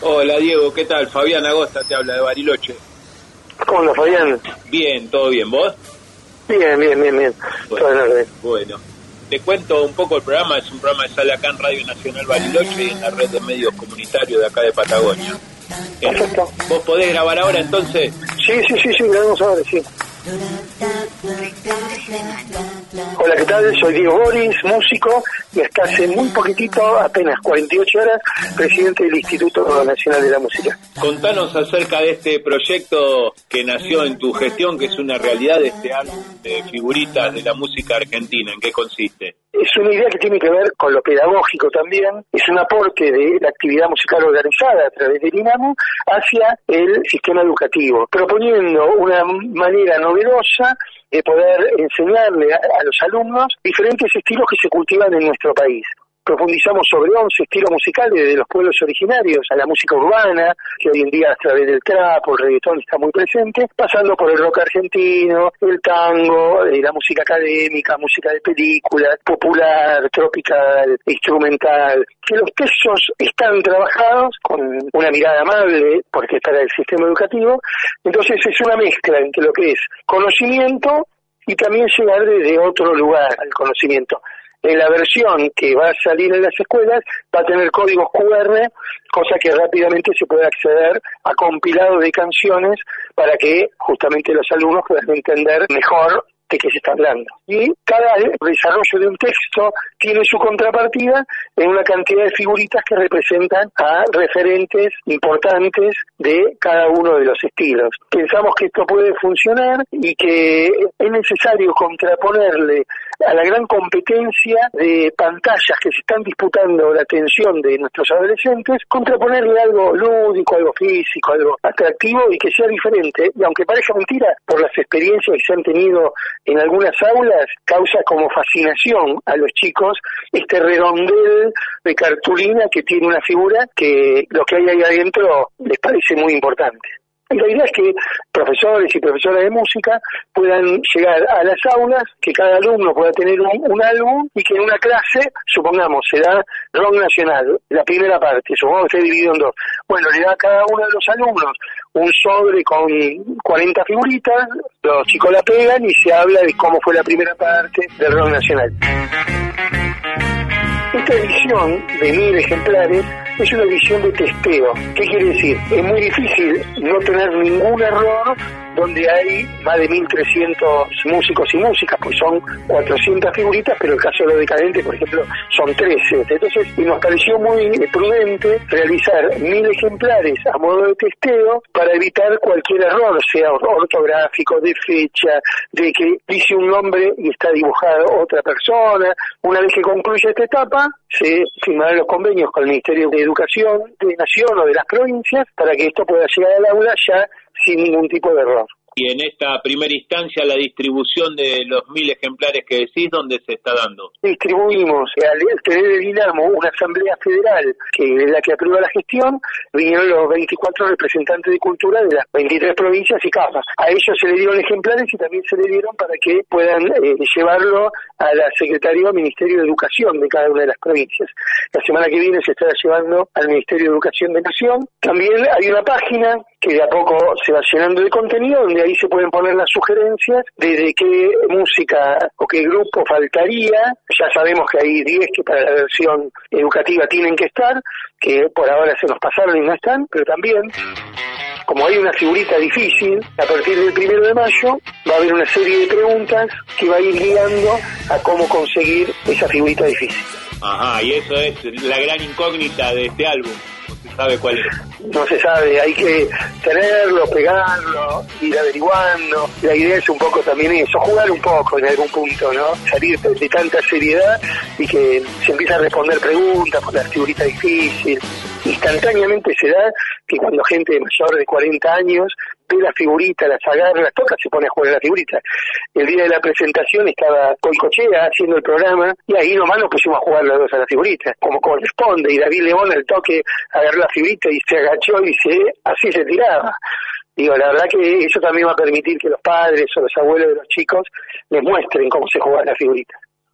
Hola Diego, ¿qué tal? Fabián Agosta te habla de Bariloche. ¿Cómo andas, Fabián? Bien, ¿todo bien? ¿Vos? Bien. Bueno, Todo en orden. bueno, te cuento un poco el programa. Es un programa que sale acá en Radio Nacional Bariloche y en la red de medios comunitarios de acá de Patagonia. Perfecto. ¿Vos podés grabar ahora entonces? Sí, grabamos ahora, sí. Hola, ¿qué tal? Soy Diego Boris, músico, y hasta hace muy poquitito, apenas 48 horas, presidente del Instituto Nacional de la Música. Contanos acerca de este proyecto que nació en tu gestión, que es una realidad de este álbum de figuritas de la música argentina. ¿En qué consiste? Es una idea que tiene que ver con lo pedagógico también, es un aporte de la actividad musical organizada a través del INAMU hacia el sistema educativo, proponiendo una manera novedosa de poder enseñarle a los alumnos diferentes estilos que se cultivan en nuestro país. Profundizamos sobre 11 estilos musicales desde los pueblos originarios a la música urbana, que hoy en día a través del trap o el reggaetón está muy presente, pasando por el rock argentino, el tango, la música académica, música de película, popular, tropical, instrumental, que los textos están trabajados con una mirada amable, porque es para el sistema educativo. Entonces es una mezcla entre lo que es conocimiento y también llegar desde otro lugar al conocimiento. En la versión que va a salir en las escuelas va a tener códigos QR, cosa que rápidamente se puede acceder a compilados de canciones para que justamente los alumnos puedan entender mejor de qué se está hablando. Y cada desarrollo de un texto tiene su contrapartida en una cantidad de figuritas que representan a referentes importantes de cada uno de los estilos. Pensamos que esto puede funcionar y que es necesario contraponerle a la gran competencia de pantallas que se están disputando la atención de nuestros adolescentes, contraponerle algo lúdico, algo físico, algo atractivo y que sea diferente. Y aunque parezca mentira, por las experiencias que se han tenido en algunas aulas, causa como fascinación a los chicos este redondel de cartulina que tiene una figura que lo que hay ahí adentro les parece muy importante. Y la idea es que profesores y profesoras de música puedan llegar a las aulas, que cada alumno pueda tener un álbum y que en una clase, supongamos, se da rock nacional, la primera parte, supongamos que esté dividido en dos. Bueno, le da a cada uno de los alumnos un sobre con 40 figuritas, los chicos la pegan y se habla de cómo fue la primera parte del rock nacional. Esta edición de 1000 ejemplares es una edición de testeo. ¿Qué quiere decir? Es muy difícil no tener ningún error donde hay más de 1.300 músicos y músicas, pues son 400 figuritas, pero el caso de los decadentes, por ejemplo, son 13. Entonces, nos pareció muy prudente realizar 1000 ejemplares a modo de testeo para evitar cualquier error, sea ortográfico, de fecha, de que dice un nombre y está dibujado otra persona. Una vez que concluye esta etapa, se firmarán los convenios con el Ministerio de Educación de Nación o de las provincias para que esto pueda llegar al aula ya sin ningún tipo de error. Y en esta primera instancia, la distribución de los 1000 ejemplares que decís, ¿dónde se está dando? Distribuimos al tener el Dinamo una asamblea federal que es la que aprueba la gestión, vinieron los 24 representantes de cultura de las 23 provincias y capas. A ellos se le dieron ejemplares y también se le dieron para que puedan llevarlo a la Secretaría del Ministerio de Educación de cada una de las provincias. La semana que viene se estará llevando al Ministerio de Educación de Nación. También hay una página que de a poco se va llenando de contenido, donde ahí se pueden poner las sugerencias de qué música o qué grupo faltaría. Ya sabemos que hay 10 que para la versión educativa tienen que estar, que por ahora se nos pasaron y no están, pero también, como hay una figurita difícil, a partir del 1 de mayo va a haber una serie de preguntas que va a ir guiando a cómo conseguir esa figurita difícil. Ajá, y eso es la gran incógnita de este álbum. No se sabe cuál es. No se sabe, hay que tenerlo, pegarlo, ir averiguando. La idea es un poco también eso, jugar un poco en algún punto, ¿no? Salir de tanta seriedad y que se empieza a responder preguntas por la figurita difícil. Instantáneamente se da que cuando gente mayor de 40 años ve la figurita, las agarra, las toca, se pone a jugar a la figurita. El día de la presentación estaba Coicochea haciendo el programa y ahí nomás nos pusimos a jugar los dos a la figurita, como corresponde, y David León al toque agarró la figurita y se agachó y así se tiraba. Digo, la verdad que eso también va a permitir que los padres o los abuelos de los chicos les muestren cómo se juega la figurita.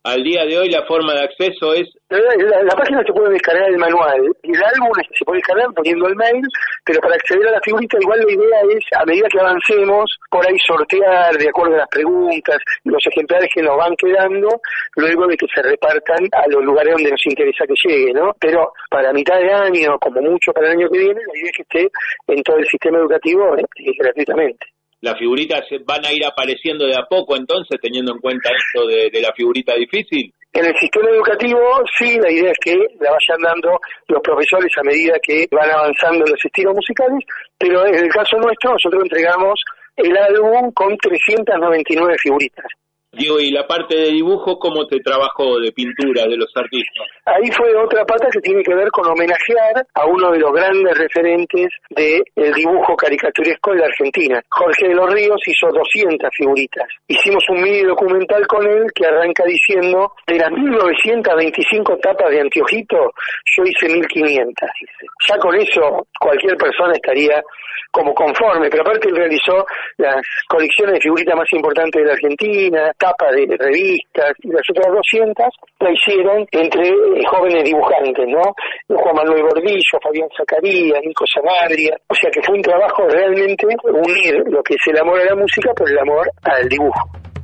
Al día de hoy la forma de acceso es... La página se puede descargar el manual, y el álbum se puede descargar poniendo el mail, pero para acceder a la figurita igual la idea es, a medida que avancemos, por ahí sortear de acuerdo a las preguntas, los ejemplares que nos van quedando, luego de que se repartan a los lugares donde nos interesa que llegue, ¿no? Pero para mitad de año, como mucho para el año que viene, la idea es que esté en todo el sistema educativo gratuitamente. ¿Las figuritas van a ir apareciendo de a poco entonces, teniendo en cuenta esto de la figurita difícil? En el sistema educativo, sí, la idea es que la vayan dando los profesores a medida que van avanzando los estilos musicales, pero en el caso nuestro, nosotros entregamos el álbum con 399 figuritas. Diego, ¿y la parte de dibujo cómo te trabajó, de pintura, de los artistas? Ahí fue otra pata que tiene que ver con homenajear a uno de los grandes referentes del dibujo caricaturesco en la Argentina. Jorge de los Ríos hizo 200 figuritas. Hicimos un mini documental con él que arranca diciendo, de las 1925 tapas de Antiojito, yo hice 1500. Ya con eso cualquier persona estaría como conforme, pero aparte él realizó las colecciones de figuritas más importantes de la Argentina, tapas de revistas, y las otras 200 la hicieron entre jóvenes dibujantes, ¿no? Juan Manuel Gordillo, Fabián Zacarías, Nico Sanabria, o sea que fue un trabajo realmente unir lo que es el amor a la música por el amor al dibujo.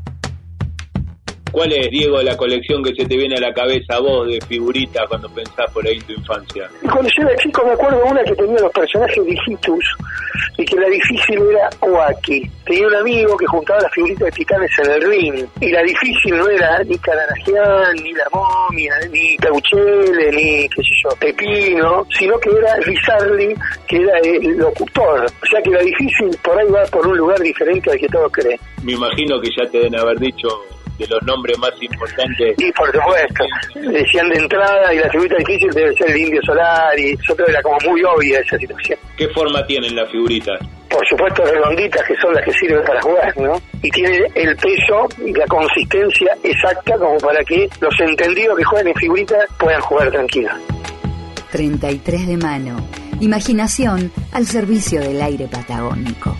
¿Cuál es, Diego, la colección que se te viene a la cabeza a vos de figuritas cuando pensás por ahí en tu infancia? Cuando yo era chico me acuerdo una que tenía los personajes digitus y que la difícil era Oaki. Tenía un amigo que juntaba las figuritas de titanes en el ring y la difícil no era ni Caranagian, ni la momia, ni Peuchele, ni qué sé yo, Pepino, sino que era Rizarli, que era el locutor. O sea que la difícil por ahí va por un lugar diferente al que todos creen. Me imagino que ya te deben haber dicho de los nombres más importantes. Y por supuesto, decían de entrada, y la figurita difícil debe ser el Indio Solar, y nosotros era como muy obvia esa situación. ¿Qué forma tienen las figuritas? Por supuesto redonditas, que son las que sirven para jugar, ¿no? Y tiene el peso y la consistencia exacta como para que los entendidos que juegan en figuritas puedan jugar tranquilos. 33 de mano. Imaginación al servicio del aire patagónico.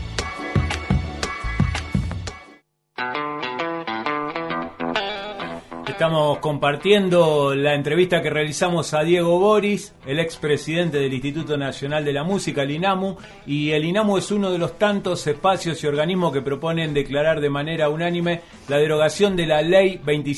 Estamos compartiendo la entrevista que realizamos a Diego Boris, el expresidente del Instituto Nacional de la Música, el INAMU, y el INAMU es uno de los tantos espacios y organismos que proponen declarar de manera unánime la derogación de la Ley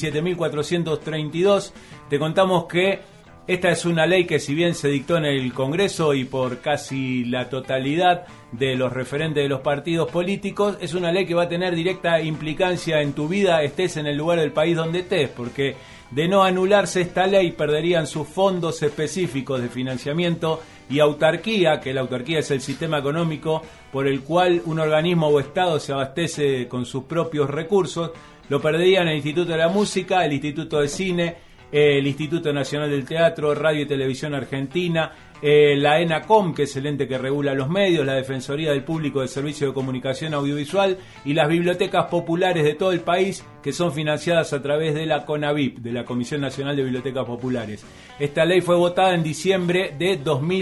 27.432. Te contamos que esta es una ley que, si bien se dictó en el Congreso y por casi la totalidad de los referentes de los partidos políticos, es una ley que va a tener directa implicancia en tu vida, estés en el lugar del país donde estés, porque de no anularse esta ley perderían sus fondos específicos de financiamiento y autarquía, que la autarquía es el sistema económico por el cual un organismo o Estado se abastece con sus propios recursos. Lo perderían el Instituto de la Música, el Instituto de Cine, el Instituto Nacional del Teatro, Radio y Televisión Argentina, la ENACOM, que es el ente que regula los medios, la Defensoría del Público del Servicio de Comunicación Audiovisual y las bibliotecas populares de todo el país, que son financiadas a través de la CONABIP, de la Comisión Nacional de Bibliotecas Populares. Esta ley fue votada en diciembre de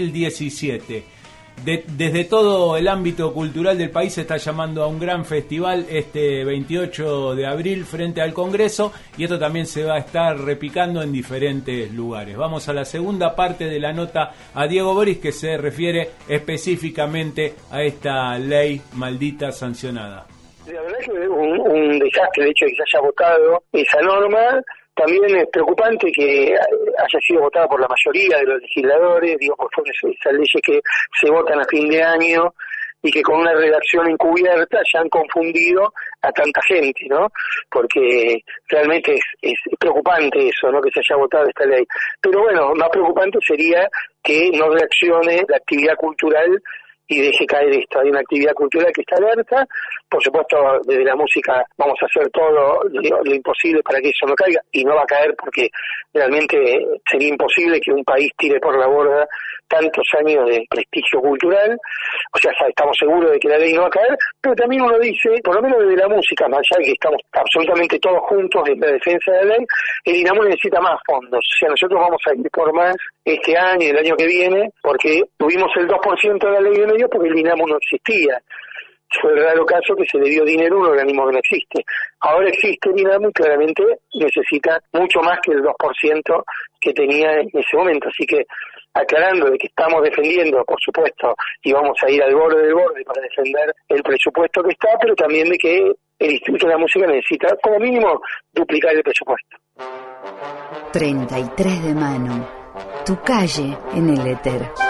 2017. Desde todo el ámbito cultural del país se está llamando a un gran festival este 28 de abril frente al Congreso, y esto también se va a estar repicando en diferentes lugares. Vamos a la segunda parte de la nota a Diego Boris, que se refiere específicamente a esta ley maldita sancionada. La verdad es que es un desastre el hecho de que se haya votado esa norma. También es preocupante que haya sido votada por la mayoría de los legisladores, digo, por esas leyes que se votan a fin de año y que con una redacción encubierta ya han confundido a tanta gente, ¿no? Porque realmente es preocupante eso, ¿no? Que se haya votado esta ley. Pero bueno, más preocupante sería que no reaccione la actividad cultural y deje caer esto. Hay una actividad cultural que está alerta, por supuesto desde la música vamos a hacer todo lo imposible para que eso no caiga, y no va a caer porque realmente sería imposible que un país tire por la borda tantos años de prestigio cultural. O sea, estamos seguros de que la ley no va a caer, pero también uno dice, por lo menos desde la música, más allá de que estamos absolutamente todos juntos en la defensa de la ley, el INAMU necesita más fondos. O sea, nosotros vamos a ir por más este año y el año que viene, porque tuvimos el 2% de la ley de medios porque el INAMU no existía. fue el raro caso que se le dio dinero a un organismo que no existe. Ahora existe el INAMU y claramente necesita mucho más que el 2% que tenía en ese momento. Así que, aclarando de que estamos defendiendo, por supuesto, y vamos a ir al borde del borde para defender el presupuesto que está, pero también de que el Instituto de la Música necesita, como mínimo, duplicar el presupuesto. 33 de mano. Tu calle en el éter.